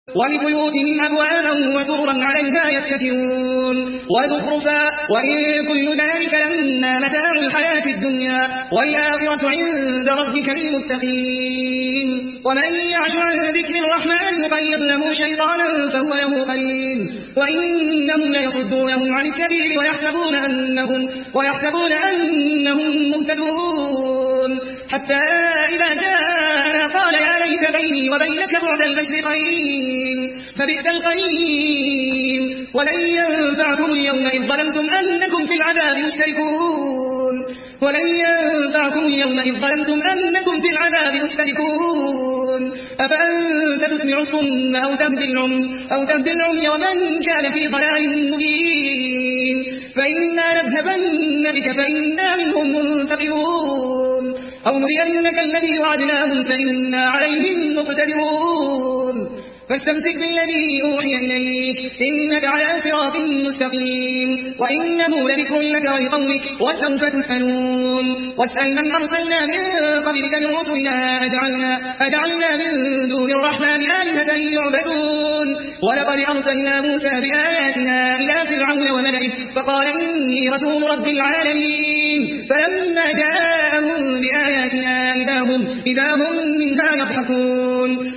ولبيوتهم أبوابا وسررا عليها يتكئون وزخرفا وإن كل ذلك لما متاع الحياة الدنيا والآخرة عند ربك للمتقين. ومن يعش عن ذكر الرحمن نقيض له شيطانا فهو له قرين وإنهم ليصدونهم عن السبيل ويحسبون أنهم مهتدون حتى إذا جاءنا قال يا ليت بيني وبينك بعد المشرقين فبئس القرين ولن ينفعكم اليوم إذ ظلمتم أنكم في العذاب مشتركون أفأنت تسمع الصم أو تهدي العمي ومن كان في ضلال مبين فإنا نذهبن بك فإنا منهم منتقمون أو نرينك الذي وعدناهم فإنا عليهم مقتدرون فاستمسك بالذي أوحي إليك إنك على صراط مستقيم وإنه لذكر لك ولقومك وسوف تسألون. واسأل من أرسلنا من قبلك من رسلنا أجعلنا من دون الرحمن آلهة يعبدون ولقد أرسلنا موسى بآياتنا إلى فرعون وملئه فقال إني رسول رب العالمين فلما جاءهم بآياتنا إذا هم منها يضحكون.